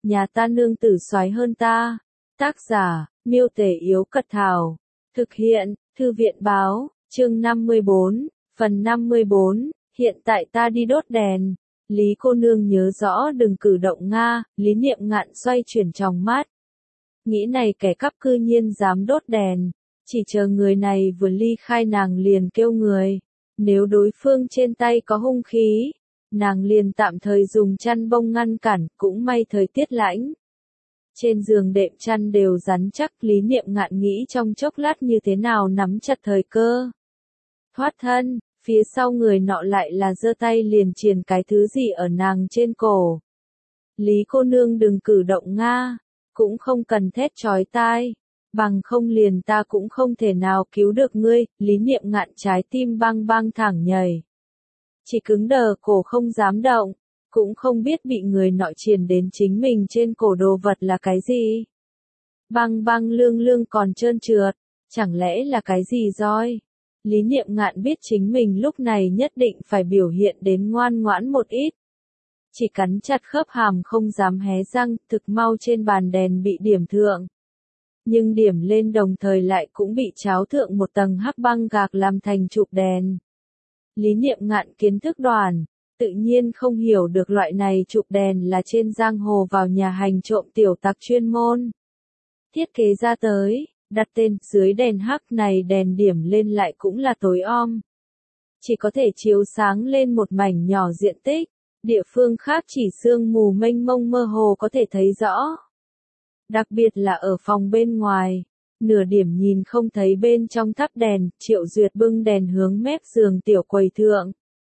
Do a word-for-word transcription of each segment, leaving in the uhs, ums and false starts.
nhà ta nương tử soái hơn ta. Tác giả, Miêu Tể Yếu Cật Thảo. Thực hiện, Thư viện Báo, chương năm mươi bốn, phần năm mươi bốn, hiện tại ta đi đốt đèn. Lý cô nương nhớ rõ đừng cử động Nga, Lý Niệm Ngạn xoay chuyển tròng mắt. Nghĩ này kẻ cắp cư nhiên dám đốt đèn, chỉ chờ người này vừa ly khai nàng liền kêu người. Nếu đối phương trên tay có hung khí, nàng liền tạm thời dùng chăn bông ngăn cản, cũng may thời tiết lạnh. Trên giường đệm chăn đều rắn chắc, Lý Niệm Ngạn nghĩ trong chốc lát như thế nào nắm chặt thời cơ. Thoát thân, phía sau người nọ lại là giơ tay liền triền cái thứ gì ở nàng trên cổ. Lý cô nương đừng cử động Nga, cũng không cần thét chói tai, bằng không liền ta cũng không thể nào cứu được ngươi. Lý Niệm Ngạn trái tim bang bang thẳng nhảy. Chỉ cứng đờ cổ không dám động, cũng không biết bị người nọ triền đến chính mình trên cổ đồ vật là cái gì. Băng băng lương lương còn trơn trượt, chẳng lẽ là cái gì roi? Lý Niệm Ngạn biết chính mình lúc này nhất định phải biểu hiện đến ngoan ngoãn một ít. Chỉ cắn chặt khớp hàm không dám hé răng, thực mau trên bàn đèn bị điểm thượng. Nhưng điểm lên đồng thời lại cũng bị cháo thượng một tầng hắc băng gạc làm thành trụ đèn. Lý Niệm Ngạn kiến thức đoàn, tự nhiên không hiểu được loại này trụ đèn là trên giang hồ vào nhà hành trộm tiểu tặc chuyên môn thiết kế ra tới, đặt tên dưới đèn hắc này đèn điểm lên lại cũng là tối om. Chỉ có thể chiếu sáng lên một mảnh nhỏ diện tích, địa phương khác chỉ sương mù mênh mông mơ hồ có thể thấy rõ. Đặc biệt là ở phòng bên ngoài, nửa điểm nhìn không thấy bên trong thắp đèn, Triệu Duyệt bưng đèn hướng mép giường tiểu quầy thượng.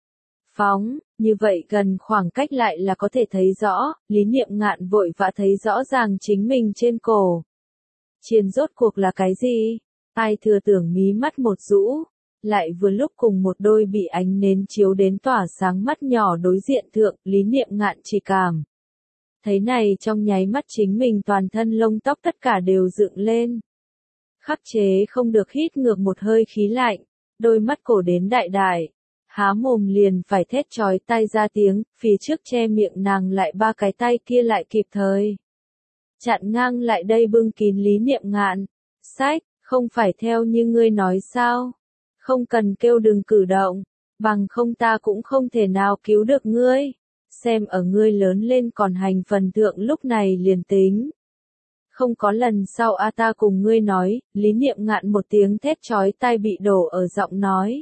Phóng, như vậy gần khoảng cách lại là có thể thấy rõ, Lý Niệm Ngạn vội vã thấy rõ ràng chính mình trên cổ. Chiền rốt cuộc là cái gì? Ai thừa tưởng mí mắt một rũ, lại vừa lúc cùng một đôi bị ánh nến chiếu đến tỏa sáng mắt nhỏ đối diện thượng, Lý Niệm Ngạn chỉ cảm. Thấy này trong nháy mắt chính mình toàn thân lông tóc tất cả đều dựng lên. Khắc chế không được hít ngược một hơi khí lạnh, đôi mắt cổ đến đại đại. Há mồm liền phải thét chói tai ra tiếng, phía trước che miệng nàng lại ba cái tay kia lại kịp thời. Chặn ngang lại đây bưng kín Lý Niệm Ngạn. Sách, không phải theo như ngươi nói sao? Không cần kêu đừng cử động, bằng không ta cũng không thể nào cứu được ngươi. Xem ở ngươi lớn lên còn hành phần thượng lúc này liền tính. Không có lần sau a ta cùng ngươi nói, Lý Niệm Ngạn một tiếng thét chói tai bị đổ ở giọng nói.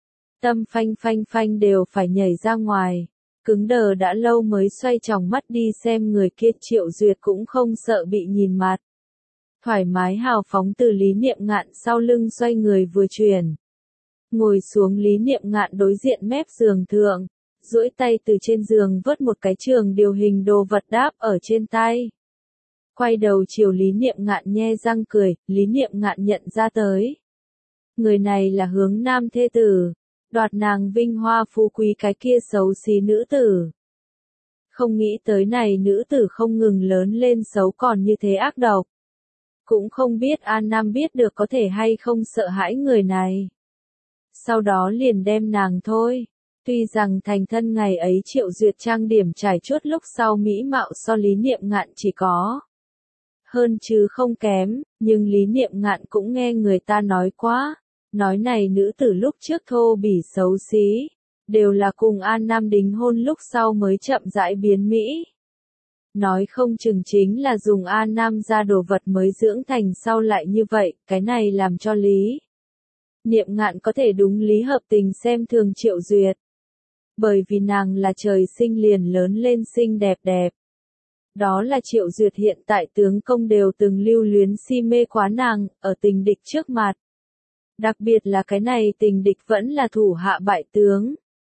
Tâm phanh phanh phanh đều phải nhảy ra ngoài, cứng đờ đã lâu mới xoay tròng mắt đi xem người kia. Triệu Duyệt cũng không sợ bị nhìn mặt. Thoải mái hào phóng từ Lý Niệm Ngạn sau lưng xoay người vừa chuyển. Ngồi xuống Lý Niệm Ngạn đối diện mép giường thượng, duỗi tay từ trên giường vớt một cái trường điều hình đồ vật đáp ở trên tay. Quay đầu chiều Lý Niệm Ngạn nhe răng cười, Lý Niệm Ngạn nhận ra tới. Người này là Hướng Nam thê tử. Đoạt nàng vinh hoa phú quý cái kia xấu xí nữ tử. Không nghĩ tới này nữ tử không ngừng lớn lên xấu còn như thế ác độc. Cũng không biết An Nam biết được có thể hay không sợ hãi người này. Sau đó liền đem nàng thôi. Tuy rằng thành thân ngày ấy Triệu Duyệt trang điểm trải chuốt lúc sau mỹ mạo so Lý Niệm Ngạn chỉ có hơn chứ không kém, nhưng Lý Niệm Ngạn cũng nghe người ta nói quá. Nói này nữ tử lúc trước thô bỉ xấu xí, đều là cùng An Nam đính hôn lúc sau mới chậm rãi biến mỹ. Nói không chừng chính là dùng An Nam ra đồ vật mới dưỡng thành sau lại như vậy, cái này làm cho Lý Niệm Ngạn có thể đúng lý hợp tình xem thường Triệu Duyệt. Bởi vì nàng là trời sinh liền lớn lên xinh đẹp đẹp. Đó là Triệu Duyệt hiện tại tướng công đều từng lưu luyến si mê quá nàng, ở tình địch trước mặt. Đặc biệt là cái này tình địch vẫn là thủ hạ bại tướng.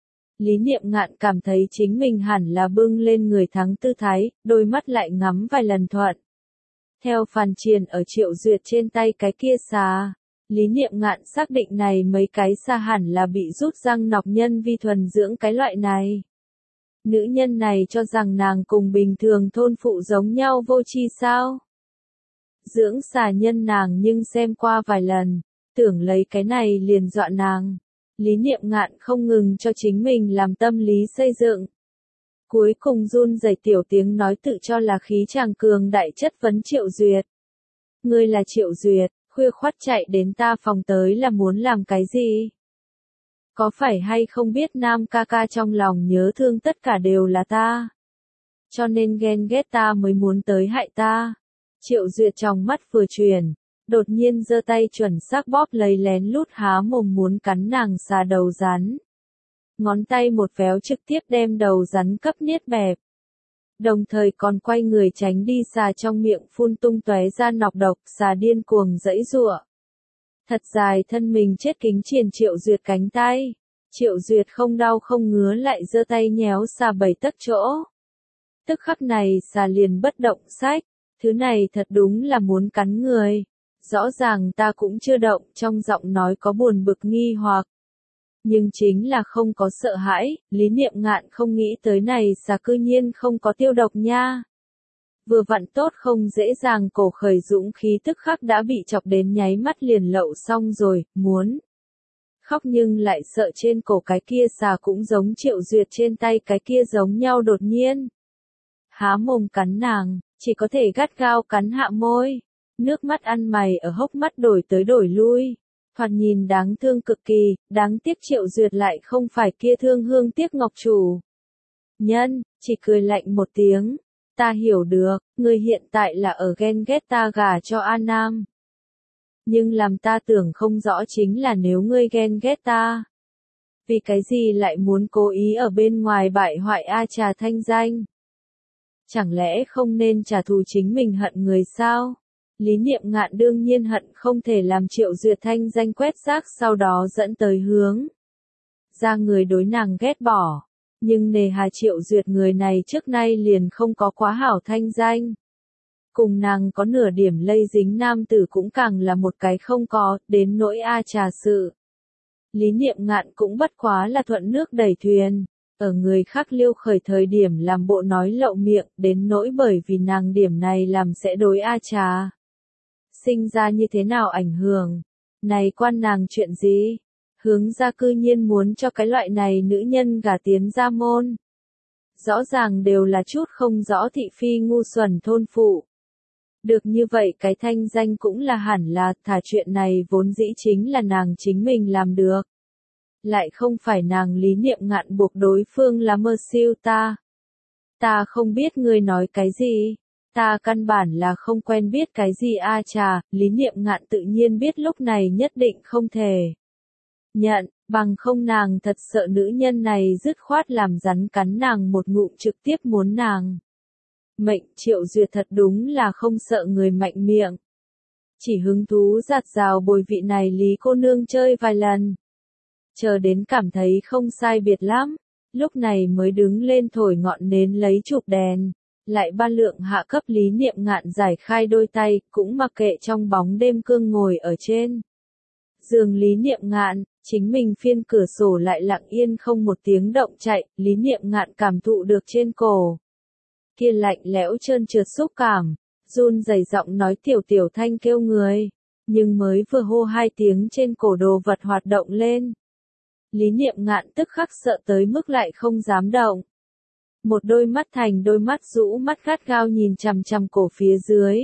Lý Niệm Ngạn cảm thấy chính mình hẳn là bưng lên người thắng tư thái, đôi mắt lại ngắm vài lần thuận. Theo phàn triền ở Triệu Duyệt trên tay cái kia xà, Lý Niệm Ngạn xác định này mấy cái xà hẳn là bị rút răng nọc nhân vi thuần dưỡng cái loại này. Nữ nhân này cho rằng nàng cùng bình thường thôn phụ giống nhau vô tri sao? Dưỡng xà nhân nàng nhưng xem qua vài lần. Tưởng lấy cái này liền dọa nàng. Lý Niệm Ngạn không ngừng cho chính mình làm tâm lý xây dựng. Cuối cùng run rẩy tiểu tiếng nói tự cho là khí chàng cường đại chất vấn Triệu Duyệt. Ngươi là Triệu Duyệt, khuya khoắt chạy đến ta phòng tới là muốn làm cái gì? Có phải hay không biết Nam ca ca trong lòng nhớ thương tất cả đều là ta? Cho nên ghen ghét ta mới muốn tới hại ta. Triệu Duyệt trong mắt vừa chuyển, đột nhiên giơ tay chuẩn xác bóp lấy lén lút há mồm muốn cắn nàng xà đầu rắn. Ngón tay một véo trực tiếp đem đầu rắn cấp niết bẹp. Đồng thời còn quay người tránh đi xà trong miệng phun tung tóe ra nọc độc, xà điên cuồng giãy giụa. Thật dài thân mình chết kính triền Triệu Duyệt cánh tay. Triệu Duyệt không đau không ngứa lại giơ tay nhéo xà bảy tấc chỗ. Tức khắc này xà liền bất động sách, thứ này thật đúng là muốn cắn người. Rõ ràng ta cũng chưa động, trong giọng nói có buồn bực nghi hoặc. Nhưng chính là không có sợ hãi, Lý Niệm Ngạn không nghĩ tới này xà cư nhiên không có tiêu độc nha. Vừa vặn tốt không dễ dàng cổ khởi dũng khí tức khắc đã bị chọc đến nháy mắt liền lậu xong rồi, muốn khóc nhưng lại sợ trên cổ cái kia xà cũng giống Triệu Duyệt trên tay cái kia giống nhau đột nhiên. Há mồm cắn nàng, chỉ có thể gắt gao cắn hạ môi. Nước mắt ăn mày ở hốc mắt đổi tới đổi lui. Thoạt nhìn đáng thương cực kỳ, đáng tiếc Triệu Duyệt lại không phải kia thương hương tiếc ngọc chủ. Nhân, chỉ cười lạnh một tiếng. Ta hiểu được, người hiện tại là ở ghen ghét ta gả cho A Nam. Nhưng làm ta tưởng không rõ chính là nếu ngươi ghen ghét ta. Vì cái gì lại muốn cố ý ở bên ngoài bại hoại A Trà thanh danh? Chẳng lẽ không nên trả thù chính mình hận người sao? Lý Niệm Ngạn đương nhiên hận không thể làm Triệu Duyệt thanh danh quét rác sau đó dẫn tới hướng ra người đối nàng ghét bỏ. Nhưng nề hà Triệu Duyệt người này trước nay liền không có quá hảo thanh danh. Cùng nàng có nửa điểm lây dính nam tử cũng càng là một cái không có, đến nỗi A Trà sự. Lý Niệm Ngạn cũng bất quá là thuận nước đẩy thuyền, ở người khác liêu khởi thời điểm làm bộ nói lậu miệng, đến nỗi bởi vì nàng điểm này làm sẽ đối A Trà sinh ra như thế nào ảnh hưởng. Này quan nàng chuyện gì? Hướng ra cư nhiên muốn cho cái loại này nữ nhân gả tiến ra môn. Rõ ràng đều là chút không rõ thị phi ngu xuẩn thôn phụ. Được như vậy cái thanh danh cũng là hẳn là, thả chuyện này vốn dĩ chính là nàng chính mình làm được. Lại không phải nàng Lý Niệm Ngạn buộc đối phương là mơ siêu ta. Ta không biết ngươi nói cái gì. Ta căn bản là không quen biết cái gì A Trà, Lý Niệm Ngạn tự nhiên biết lúc này nhất định không thể nhận, bằng không nàng thật sợ nữ nhân này dứt khoát làm rắn cắn nàng một ngụm trực tiếp muốn nàng. Mệnh Triệu Duyệt thật đúng là không sợ người mạnh miệng. Chỉ hứng thú giạt rào bồi vị này Lý cô nương chơi vài lần. Chờ đến cảm thấy không sai biệt lắm, lúc này mới đứng lên thổi ngọn nến lấy chụp đèn. Lại ba lượng hạ cấp Lý Niệm Ngạn giải khai đôi tay, cũng mặc kệ trong bóng đêm cương ngồi ở trên giường Lý Niệm Ngạn, chính mình phiên cửa sổ lại lặng yên không một tiếng động chạy, Lý Niệm Ngạn cảm thụ được trên cổ kia lạnh lẽo trơn trượt xúc cảm, run rẩy giọng nói tiểu tiểu thanh kêu người, nhưng mới vừa hô hai tiếng trên cổ đồ vật hoạt động lên. Lý Niệm Ngạn tức khắc sợ tới mức lại không dám động. Một đôi mắt thành đôi mắt rũ mắt gắt gao nhìn chằm chằm cổ phía dưới.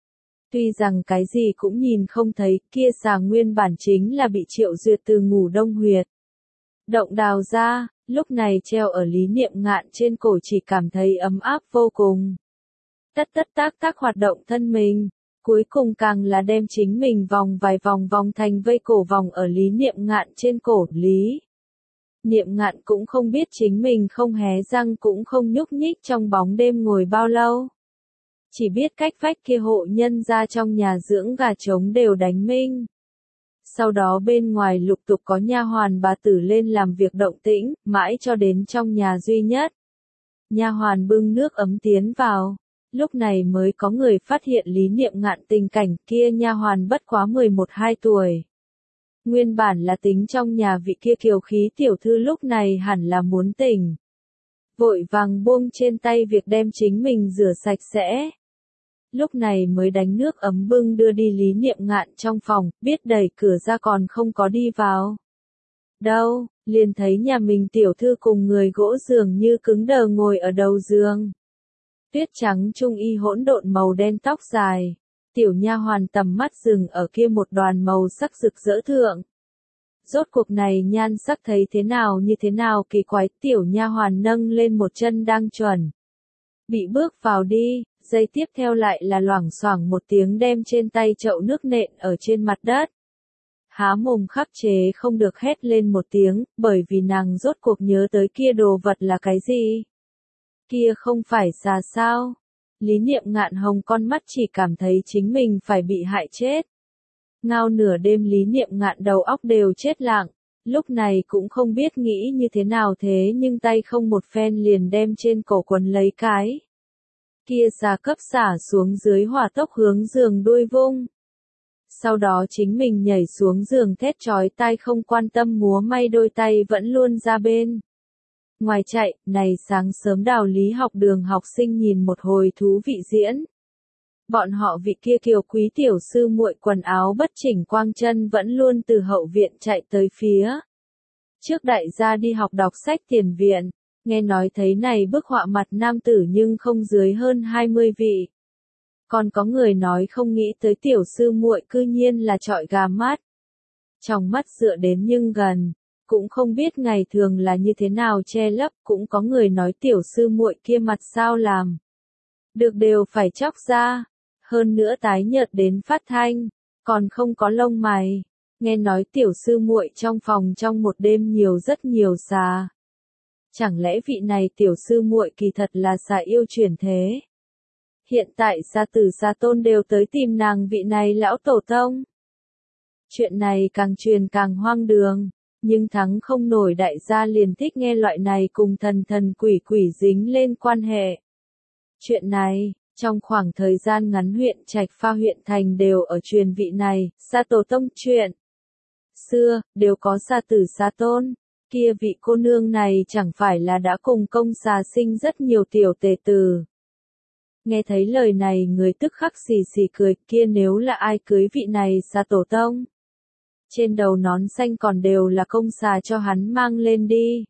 Tuy rằng cái gì cũng nhìn không thấy, kia xà nguyên bản chính là bị Triệu Duyệt từ ngủ đông huyệt động đào ra, lúc này treo ở Lý Niệm Ngạn trên cổ chỉ cảm thấy ấm áp vô cùng. Tất tất tác tác hoạt động thân mình, cuối cùng càng là đem chính mình vòng vài vòng vòng thành vây cổ vòng ở Lý Niệm Ngạn trên cổ. Lý Niệm Ngạn cũng không biết chính mình không hé răng cũng không nhúc nhích trong bóng đêm ngồi bao lâu. Chỉ biết cách vách kia hộ nhân ra trong nhà dưỡng gà trống đều đánh minh. Sau đó bên ngoài lục tục có nha hoàn bà tử lên làm việc động tĩnh, mãi cho đến trong nhà duy nhất. Nha hoàn bưng nước ấm tiến vào. Lúc này mới có người phát hiện Lý Niệm Ngạn tình cảnh, kia nha hoàn bất quá mười một hai tuổi. Nguyên bản là tính trong nhà vị kia kiều khí tiểu thư lúc này hẳn là muốn tỉnh. Vội vàng buông trên tay việc đem chính mình rửa sạch sẽ. Lúc này mới đánh nước ấm bưng đưa đi Lý Niệm Ngạn trong phòng, biết đẩy cửa ra còn không có đi vào. đâu, liền thấy nhà mình tiểu thư cùng người gỗ dường như cứng đờ ngồi ở đầu giường. Tuyết trắng trung y hỗn độn màu đen tóc dài, tiểu nha hoàn tầm mắt dừng ở kia một đoàn màu sắc rực rỡ thượng. Rốt cuộc này nhan sắc thấy thế nào như thế nào kỳ quái, tiểu nha hoàn nâng lên một chân đang chuẩn bị bước vào đi, giây tiếp theo lại là loảng xoảng một tiếng đem trên tay chậu nước nện ở trên mặt đất. Há mồm khắc chế không được hét lên một tiếng, bởi vì nàng rốt cuộc nhớ tới kia đồ vật là cái gì. Kia không phải xà sao? Lý Niệm Ngạn hồng con mắt chỉ cảm thấy chính mình phải bị hại chết. Ngao nửa đêm Lý Niệm Ngạn đầu óc đều chết lặng, lúc này cũng không biết nghĩ như thế nào thế nhưng tay không một phen liền đem trên cổ quần lấy cái. Kia xà cấp xả xuống dưới hỏa tốc hướng giường đuôi vung. Sau đó chính mình nhảy xuống giường thét chói tai không quan tâm múa may đôi tay vẫn luôn ra bên ngoài chạy, này sáng sớm đào lý học đường học sinh nhìn một hồi thú vị diễn. Bọn họ vị kia kiều quý tiểu sư muội quần áo bất chỉnh quang chân vẫn luôn từ hậu viện chạy tới phía trước đại gia đi học đọc sách tiền viện, nghe nói thấy này bức họa mặt nam tử nhưng không dưới hơn hai mươi vị. Còn có người nói không nghĩ tới tiểu sư muội cư nhiên là trọi gà mắt. Trong mắt dựa đến nhưng gần, cũng không biết ngày thường là như thế nào che lấp, cũng có người nói tiểu sư muội kia mặt sao làm. Được đều phải chóc ra, hơn nữa tái nhợt đến phát thanh, còn không có lông mày. Nghe nói tiểu sư muội trong phòng trong một đêm nhiều rất nhiều xà. Chẳng lẽ vị này tiểu sư muội kỳ thật là xà yêu chuyển thế? Hiện tại gia tử gia tôn đều tới tìm nàng vị này lão tổ tông. Chuyện này càng truyền càng hoang đường, nhưng thắng không nổi đại gia liền thích nghe loại này cùng thần thần quỷ quỷ dính lên quan hệ. Chuyện này, trong khoảng thời gian ngắn huyện Trạch Pha huyện thành đều ở truyền vị này, gia tổ tông chuyện. Xưa, đều có gia tử gia tôn, kia vị cô nương này chẳng phải là đã cùng công xà sinh rất nhiều tiểu tề tử. Nghe thấy lời này người tức khắc xì xì cười, kia nếu là ai cưới vị này xà tổ tông. Trên đầu nón xanh còn đều là công xà cho hắn mang lên đi.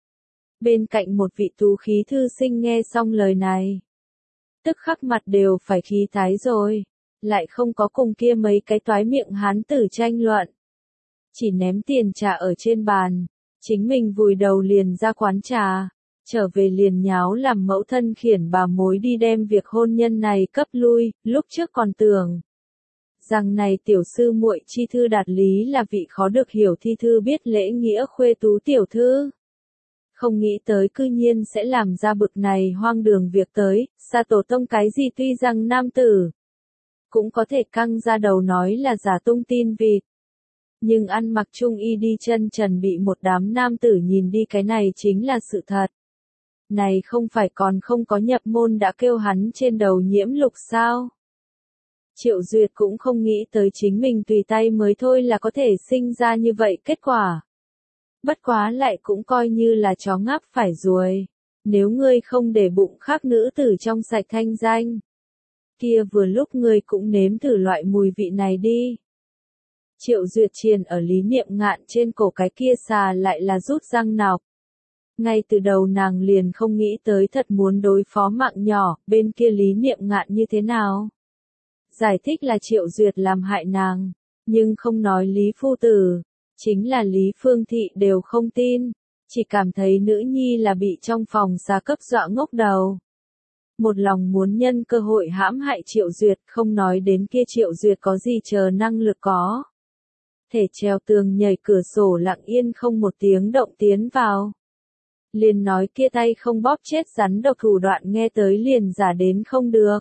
Bên cạnh một vị tú khí thư sinh nghe xong lời này. Tức khắc mặt đều phải khí thái rồi, lại không có cùng kia mấy cái toái miệng hán tử tranh luận. Chỉ ném tiền trà ở trên bàn, chính mình vùi đầu liền ra quán trà. Trở về liền nháo làm mẫu thân khiển bà mối đi đem việc hôn nhân này cấp lui, lúc trước còn tưởng rằng này tiểu sư muội chi thư đạt lý là vị khó được hiểu thi thư biết lễ nghĩa khuê tú tiểu thư. Không nghĩ tới cư nhiên sẽ làm ra bực này hoang đường việc tới, xa tổ tông cái gì tuy rằng nam tử cũng có thể căng ra đầu nói là giả tung tin vịt. Nhưng ăn mặc trung y đi chân trần bị một đám nam tử nhìn đi cái này chính là sự thật. Này không phải còn không có nhập môn đã kêu hắn trên đầu nhiễm lục sao? Triệu Duyệt cũng không nghĩ tới chính mình tùy tay mới thôi là có thể sinh ra như vậy kết quả. Bất quá lại cũng coi như là chó ngáp phải ruồi. Nếu ngươi không để bụng khác nữ tử trong sạch thanh danh, kia vừa lúc ngươi cũng nếm thử loại mùi vị này đi. Triệu Duyệt triền ở Lý Niệm Ngạn trên cổ cái kia xà lại là rút răng nọc. Ngay từ đầu nàng liền không nghĩ tới thật muốn đối phó mạng nhỏ, bên kia Lý Niệm Ngạn như thế nào. Giải thích là Triệu Duyệt làm hại nàng, nhưng không nói Lý Phu Tử, chính là Lý Phương Thị đều không tin, chỉ cảm thấy nữ nhi là bị trong phòng xà cấp dọa ngốc đầu. Một lòng muốn nhân cơ hội hãm hại Triệu Duyệt, không nói đến kia Triệu Duyệt có gì chờ năng lực có. Thể treo tường nhảy cửa sổ lặng yên không một tiếng động tiến vào. Liền nói kia tay không bóp chết rắn độc thủ đoạn nghe tới liền giả đến không được.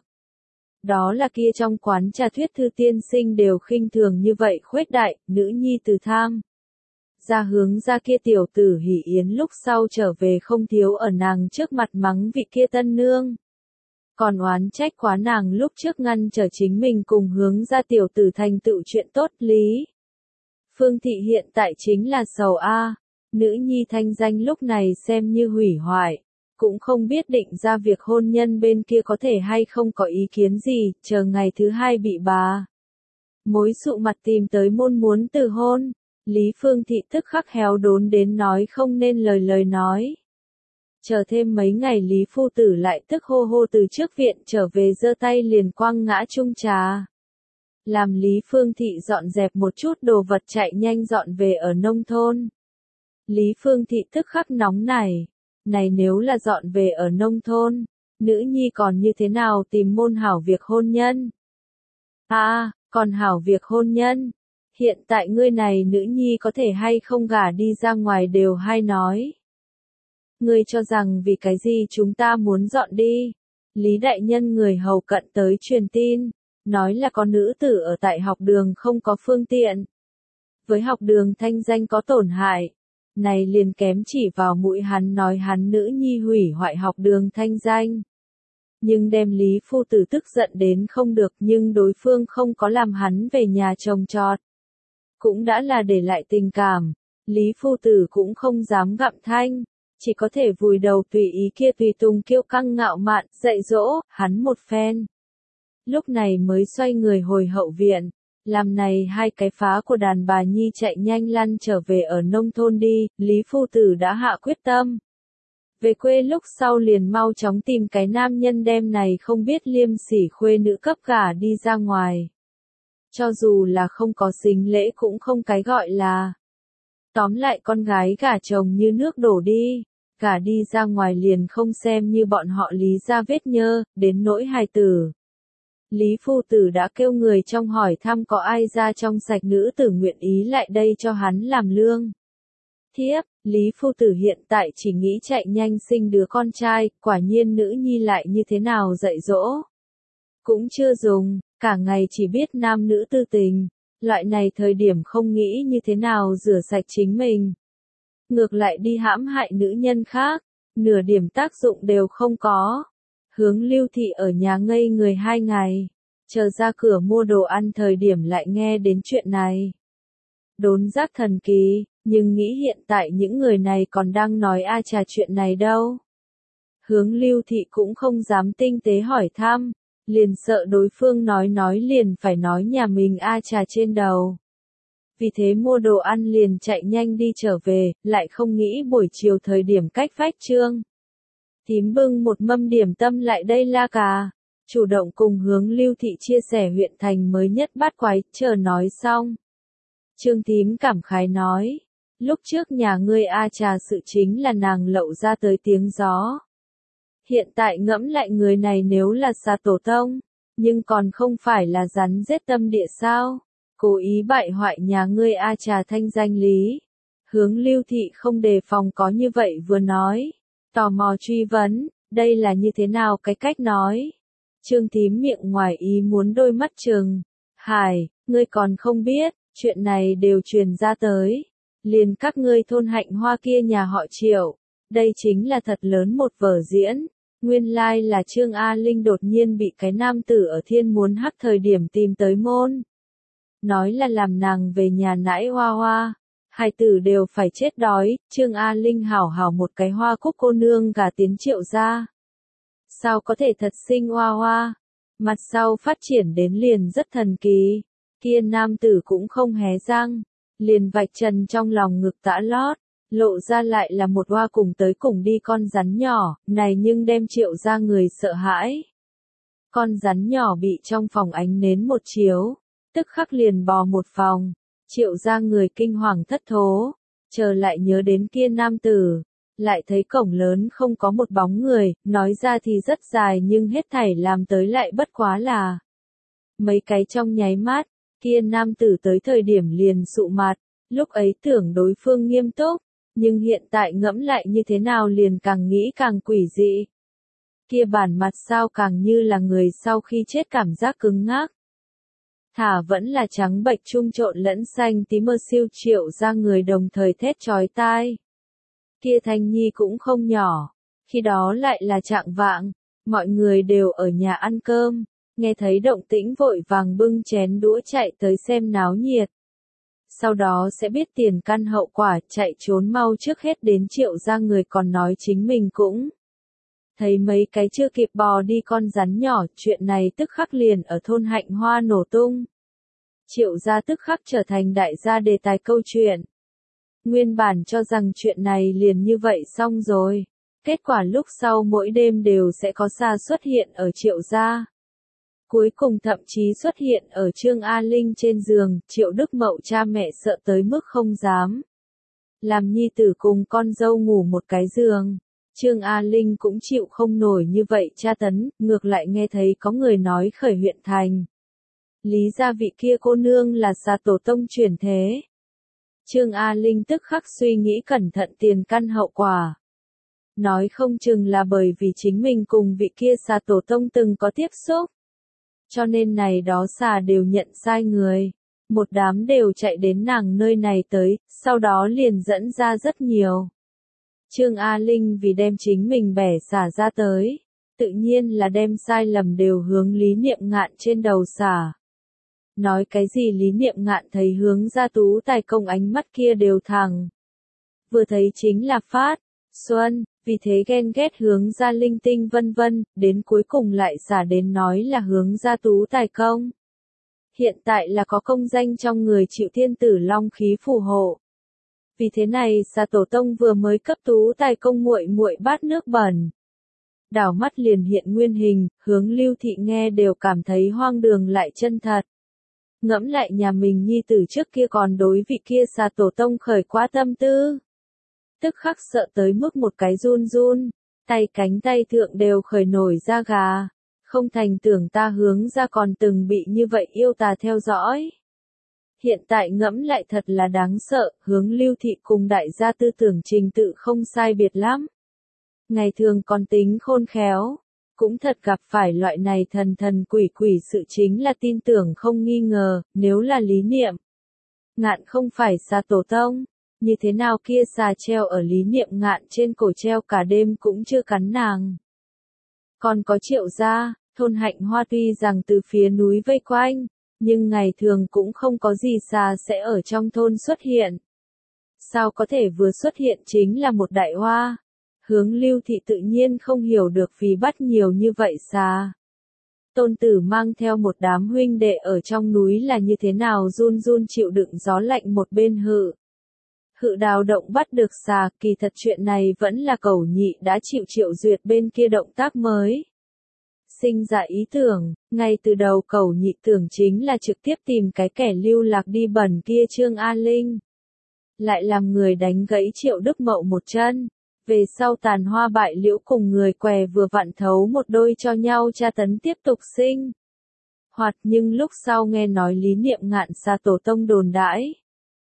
Đó là kia trong quán trà thuyết thư tiên sinh đều khinh thường như vậy khuếch đại, nữ nhi từ tham. Ra hướng ra kia tiểu tử hỷ yến lúc sau trở về không thiếu ở nàng trước mặt mắng vị kia tân nương. Còn oán trách quá nàng lúc trước ngăn trở chính mình cùng hướng ra tiểu tử thành tựu chuyện tốt lý. Phương Thị hiện tại chính là sầu A. Nữ nhi thanh danh lúc này xem như hủy hoại, cũng không biết định ra việc hôn nhân bên kia có thể hay không có ý kiến gì, chờ ngày thứ hai bị bà mối sụ mặt tìm tới môn muốn từ hôn, Lý Phương Thị tức khắc héo đốn đến nói không nên lời lời nói. Chờ thêm mấy ngày Lý Phu Tử lại tức hô hô từ trước viện trở về giơ tay liền quăng ngã chung trà. Làm Lý Phương Thị dọn dẹp một chút đồ vật chạy nhanh dọn về ở nông thôn. Lý Phương Thị tức khắc nóng nảy. Này nếu là dọn về ở nông thôn, nữ nhi còn như thế nào tìm môn hảo việc hôn nhân? À, còn hảo việc hôn nhân. Hiện tại ngươi này nữ nhi có thể hay không gả đi ra ngoài đều hay nói. Ngươi cho rằng vì cái gì chúng ta muốn dọn đi? Lý đại nhân người hầu cận tới truyền tin, nói là có nữ tử ở tại học đường không có phương tiện. Với học đường thanh danh có tổn hại. Này liền kém chỉ vào mũi hắn nói hắn nữ nhi hủy hoại học đường thanh danh. Nhưng đem Lý Phu Tử tức giận đến không được nhưng đối phương không có làm hắn về nhà trồng trọt. Cũng đã là để lại tình cảm, Lý Phu Tử cũng không dám gặm thanh, chỉ có thể vùi đầu tùy ý kia tùy tùng kiêu căng ngạo mạn, dạy dỗ, hắn một phen. Lúc này mới xoay người hồi hậu viện, làm này hai cái phá của đàn bà nhi chạy nhanh lăn trở về ở nông thôn đi, Lý Phu Tử đã hạ quyết tâm. Về quê lúc sau liền mau chóng tìm cái nam nhân đem này không biết liêm sỉ khuê nữ cấp gả đi ra ngoài. Cho dù là không có sính lễ cũng không cái gọi là. Tóm lại con gái gả chồng như nước đổ đi, gả đi ra ngoài liền không xem như bọn họ Lý ra vết nhơ, đến nỗi hài tử. Lý Phu Tử đã kêu người trong hỏi thăm có ai ra trong sạch nữ tử nguyện ý lại đây cho hắn làm lương. Thiếp, Lý Phu Tử hiện tại chỉ nghĩ chạy nhanh sinh đứa con trai, quả nhiên nữ nhi lại như thế nào dạy dỗ. Cũng chưa dùng, cả ngày chỉ biết nam nữ tư tình, loại này thời điểm không nghĩ như thế nào rửa sạch chính mình. Ngược lại đi hãm hại nữ nhân khác, nửa điểm tác dụng đều không có. Hướng Lưu Thị ở nhà ngây người hai ngày, chờ ra cửa mua đồ ăn thời điểm lại nghe đến chuyện này. Đốn giác thần kỳ, nhưng nghĩ hiện tại những người này còn đang nói ai trà chuyện này đâu. Hướng Lưu Thị cũng không dám tinh tế hỏi thăm, liền sợ đối phương nói nói liền phải nói nhà mình a trà trên đầu. Vì thế mua đồ ăn liền chạy nhanh đi trở về, lại không nghĩ buổi chiều thời điểm cách vách trương. Thím bưng một mâm điểm tâm lại đây la cà, chủ động cùng Hướng Lưu Thị chia sẻ huyện thành mới nhất bát quái, chờ nói xong. Trương thím cảm khái nói, lúc trước nhà ngươi a trà sự chính là nàng lậu ra tới tiếng gió. Hiện tại ngẫm lại người này nếu là xà tổ tông, nhưng còn không phải là rắn rết tâm địa sao, cố ý bại hoại nhà ngươi a trà thanh danh lý. Hướng Lưu Thị không đề phòng có như vậy vừa nói, tò mò truy vấn, đây là như thế nào cái cách nói. Trương thím miệng ngoài ý muốn đôi mắt trừng, Hải, ngươi còn không biết, chuyện này đều truyền ra tới. Liền các ngươi thôn Hạnh Hoa kia nhà họ Triệu, đây chính là thật lớn một vở diễn. Nguyên lai là Trương A Linh đột nhiên bị cái nam tử ở thiên muốn hắc thời điểm tìm tới môn. Nói là làm nàng về nhà nãi Hoa Hoa. Hai tử đều phải chết đói, Trương A Linh hảo hảo một cái Hoa Cúc cô nương gả tiến Triệu ra. Sao có thể thật sinh Hoa Hoa? Mặt sau phát triển đến liền rất thần kỳ. Kia nam tử cũng không hé răng, liền vạch trần trong lòng ngực tã lót, lộ ra lại là một hoa cùng tới cùng đi con rắn nhỏ, này nhưng đem Triệu ra người sợ hãi. Con rắn nhỏ bị trong phòng ánh nến một chiếu, tức khắc liền bò một phòng, Triệu ra người kinh hoàng thất thố, chờ lại nhớ đến kia nam tử, lại thấy cổng lớn không có một bóng người, nói ra thì rất dài nhưng hết thảy làm tới lại bất quá là mấy cái trong nháy mắt. Kia nam tử tới thời điểm liền sụ mặt, lúc ấy tưởng đối phương nghiêm túc, nhưng hiện tại ngẫm lại như thế nào liền càng nghĩ càng quỷ dị. Kia bản mặt sao càng như là người sau khi chết cảm giác cứng ngắc. Thả vẫn là trắng bệch trung trộn lẫn xanh tím mơ siêu Triệu ra người đồng thời thét chói tai. Kia Thanh Nhi cũng không nhỏ, khi đó lại là trạng vạng, mọi người đều ở nhà ăn cơm. Nghe thấy động tĩnh vội vàng bưng chén đũa chạy tới xem náo nhiệt. Sau đó sẽ biết tiền căn hậu quả chạy trốn mau trước hết đến Triệu ra người còn nói chính mình cũng. Thấy mấy cái chưa kịp bò đi con rắn nhỏ, chuyện này tức khắc liền ở thôn Hạnh Hoa nổ tung. Triệu gia tức khắc trở thành đại gia đề tài câu chuyện. Nguyên bản cho rằng chuyện này liền như vậy xong rồi. Kết quả lúc sau mỗi đêm đều sẽ có xa xuất hiện ở Triệu gia. Cuối cùng thậm chí xuất hiện ở Trương A Linh trên giường, Triệu Đức Mậu cha mẹ sợ tới mức không dám. Làm nhi tử cùng con dâu ngủ một cái giường. Trương A Linh cũng chịu không nổi như vậy tra tấn, ngược lại nghe thấy có người nói khởi huyện thành. Lý gia vị kia cô nương là xà tổ tông chuyển thế. Trương A Linh tức khắc suy nghĩ cẩn thận tiền căn hậu quả. Nói không chừng là bởi vì chính mình cùng vị kia xà tổ tông từng có tiếp xúc. Cho nên này đó xà đều nhận sai người. Một đám đều chạy đến nàng nơi này tới, sau đó liền dẫn ra rất nhiều. Trương A Linh vì đem chính mình bẻ xả ra tới, tự nhiên là đem sai lầm đều hướng Lý Niệm Ngạn trên đầu xả. Nói cái gì Lý Niệm Ngạn thấy hướng ra Tú Tài công ánh mắt kia đều thẳng. Vừa thấy chính là phát, xuân, vì thế ghen ghét hướng ra linh tinh vân vân, đến cuối cùng lại xả đến nói là hướng ra Tú Tài công. Hiện tại là có công danh trong người chịu thiên tử long khí phù hộ. Vì thế này xà tổ tông vừa mới cấp Tú Tài công muội muội bát nước bẩn. Đảo mắt liền hiện nguyên hình, hướng Lưu Thị nghe đều cảm thấy hoang đường lại chân thật. Ngẫm lại nhà mình nhi tử trước kia còn đối vị kia xà tổ tông khởi quá tâm tư. Tức khắc sợ tới mức một cái run run, tay cánh tay thượng đều khởi nổi da gà. Không thành tưởng ta hướng ra còn từng bị như vậy yêu tà theo dõi. Hiện tại ngẫm lại thật là đáng sợ, hướng Lưu Thị cùng đại gia tư tưởng trình tự không sai biệt lắm. Ngày thường còn tính khôn khéo, cũng thật gặp phải loại này thần thần quỷ quỷ sự chính là tin tưởng không nghi ngờ, nếu là Lý Niệm Ngạn không phải xà tổ tông, như thế nào kia xà treo ở Lý Niệm Ngạn trên cổ treo cả đêm cũng chưa cắn nàng. Còn có Triệu gia, thôn Hạnh Hoa tuy rằng từ phía núi vây quanh, nhưng ngày thường cũng không có gì xà sẽ ở trong thôn xuất hiện. Sao có thể vừa xuất hiện chính là một đại hoa? Hướng Lưu Thị tự nhiên không hiểu được vì bắt nhiều như vậy xà. Tôn tử mang theo một đám huynh đệ ở trong núi là như thế nào run run chịu đựng gió lạnh một bên hự. Hự đào động bắt được xà, kỳ thật chuyện này vẫn là Cẩu Nhị đã chịu Triệu Duyệt bên kia động tác mới. Sinh ra ý tưởng, ngay từ đầu Cẩu Nhị tưởng chính là trực tiếp tìm cái kẻ lưu lạc đi bẩn kia Trương A Linh. Lại làm người đánh gãy Triệu Đức Mậu một chân. Về sau tàn hoa bại liễu cùng người què vừa vặn thấu một đôi cho nhau tra tấn tiếp tục sinh. Hoạt nhưng lúc sau nghe nói Lý Niệm Ngạn xà tổ tông đồn đãi.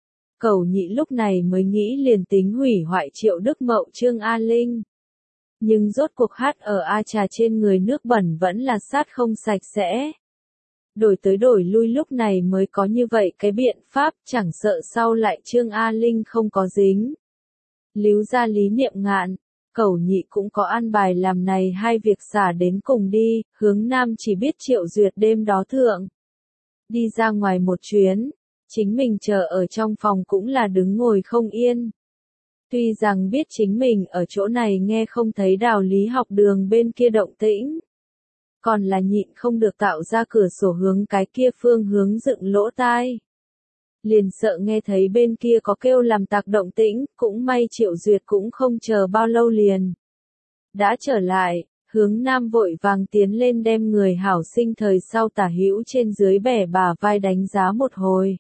Cẩu Nhị lúc này mới nghĩ liền tính hủy hoại Triệu Đức Mậu Trương A Linh. Nhưng rốt cuộc hát ở A Trà trên người nước bẩn vẫn là sát không sạch sẽ. Đổi tới đổi lui lúc này mới có như vậy cái biện pháp, chẳng sợ sau lại Trương A Linh không có dính. Líu ra Lý Niệm Ngạn, Cẩu Nhị cũng có an bài làm này hai việc xả đến cùng đi, hướng nam chỉ biết Triệu Duyệt đêm đó thượng. Đi ra ngoài một chuyến, chính mình chờ ở trong phòng cũng là đứng ngồi không yên. Tuy rằng biết chính mình ở chỗ này nghe không thấy Đào Lý học đường bên kia động tĩnh. Còn là nhịn không được tạo ra cửa sổ hướng cái kia phương hướng dựng lỗ tai. Liền sợ nghe thấy bên kia có kêu làm tạc động tĩnh, cũng may Triệu Duyệt cũng không chờ bao lâu liền. Đã trở lại, hướng nam vội vàng tiến lên đem người hảo sinh thời sau tả hữu trên dưới bẻ bả vai đánh giá một hồi.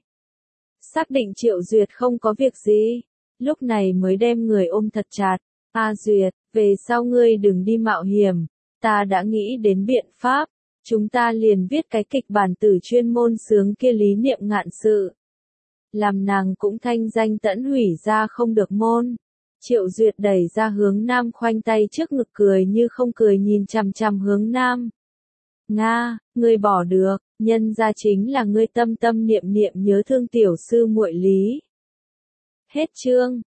Xác định Triệu Duyệt không có việc gì, lúc này mới đem người ôm thật chặt. A Duyệt, về sau ngươi đừng đi mạo hiểm, ta đã nghĩ đến biện pháp, chúng ta liền viết cái kịch bản tử chuyên môn sướng kia Lý Niệm Ngạn sự. Làm nàng cũng thanh danh tẫn hủy ra không được môn. Triệu Duyệt đẩy ra hướng nam khoanh tay trước ngực cười như không cười nhìn chằm chằm hướng nam. Nga, ngươi bỏ được, nhân ra chính là ngươi tâm tâm niệm niệm nhớ thương tiểu sư muội Lý. Hết chương.